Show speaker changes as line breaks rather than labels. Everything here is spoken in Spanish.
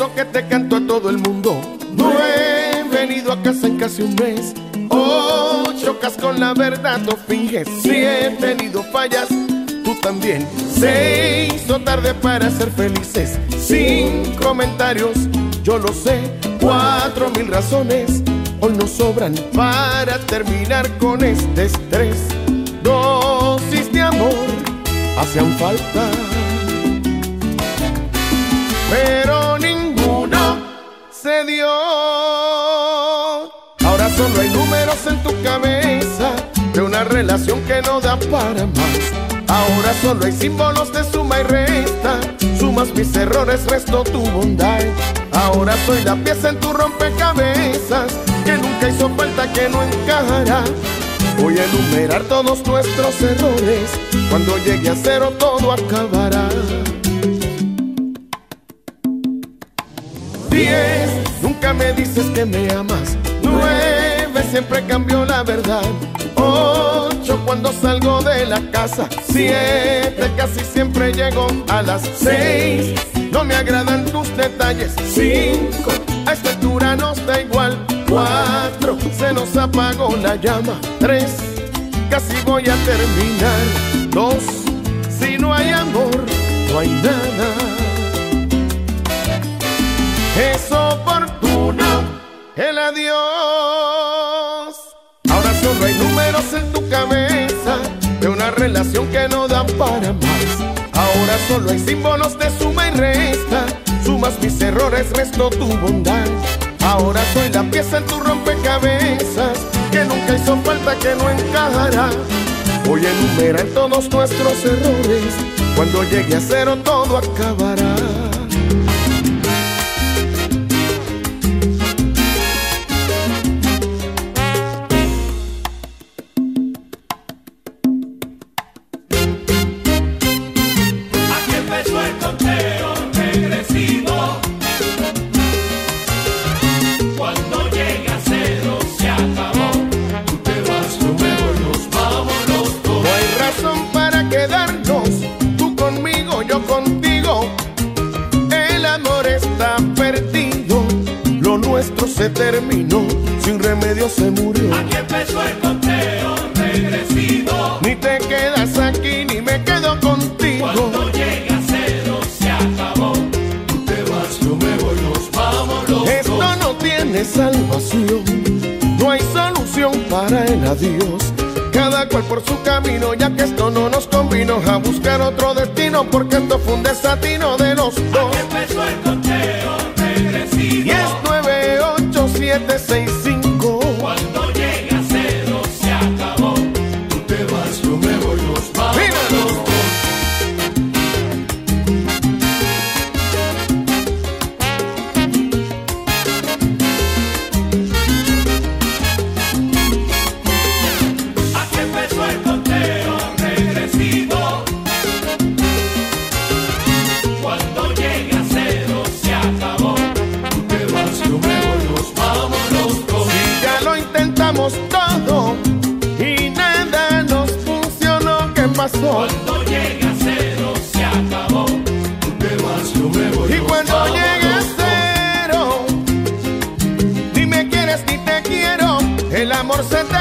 esto que te canto a todo el mundo. No he venido a casa en casi un mes. Oh, chocas con la verdad o finges. Si he tenido fallas, tú también. Se hizo tarde para ser felices. Sin comentarios, yo lo sé. 4000 razones hoy nos sobran para terminar con este estrés. Dosis de amor hacían falta, pero ninguno se dio. Ahora solo hay números en tu cabeza de una relación que no da para más. Ahora solo hay símbolos de suma y resta. Sumas mis errores, resto tu bondad. Ahora soy la pieza en tu rompecabezas que nunca hizo falta, que no encajará. Voy a enumerar todos nuestros errores. Cuando llegue a cero todo acabará. 10, nunca me dices que me amas. 9, siempre cambió la verdad. 8, cuando salgo de la casa. 7, casi siempre llego a las 6. No me agradan tus detalles. 5, a esta altura nos da igual. 4, se nos apagó la llama. 3, casi voy a terminar. 2, si no hay amor, no hay nada. Es oportuno el adiós. Ahora solo hay números en tu cabeza de una relación que no da para más. Ahora solo hay símbolos de suma y resta. Sumas mis errores, resto tu bondad. Ahora soy la pieza en tu rompecabezas que nunca hizo falta, que no encajará. Voy a enumerar todos nuestros errores. Cuando llegue a cero todo acabará. Se terminó, sin remedio se murió.
Aquí empezó el conteo regresivo.
Ni te quedas aquí, ni me quedo contigo.
Cuando llegue a cero se acabó. Tú te vas, yo me voy, nos vamos los dos.
Esto no tiene salvación, no hay solución para el adiós. Cada cual por su camino, ya que esto no nos convino. A buscar otro destino, porque esto fue un desatino de los dos.
Aquí empezó el conteo regresivo.
10, 9, 8, 7, 6, 5.
Cuando llegue a cero se acabó. Tú te vas, yo me voy, nos vamos los dos. Aquí empezó el conteo regresivo. Cuando llegue a cero se acabó. Tú te vas, yo me voy, nos vamos los dos.
Si ya lo intentamos todo y nada nos funcionó, ¿qué pasó?
Cuando llegue a cero se acabó. Tú te vas, yo me voy.
Y cuando llegue a cero, ni me quieres ni te quiero, el amor se te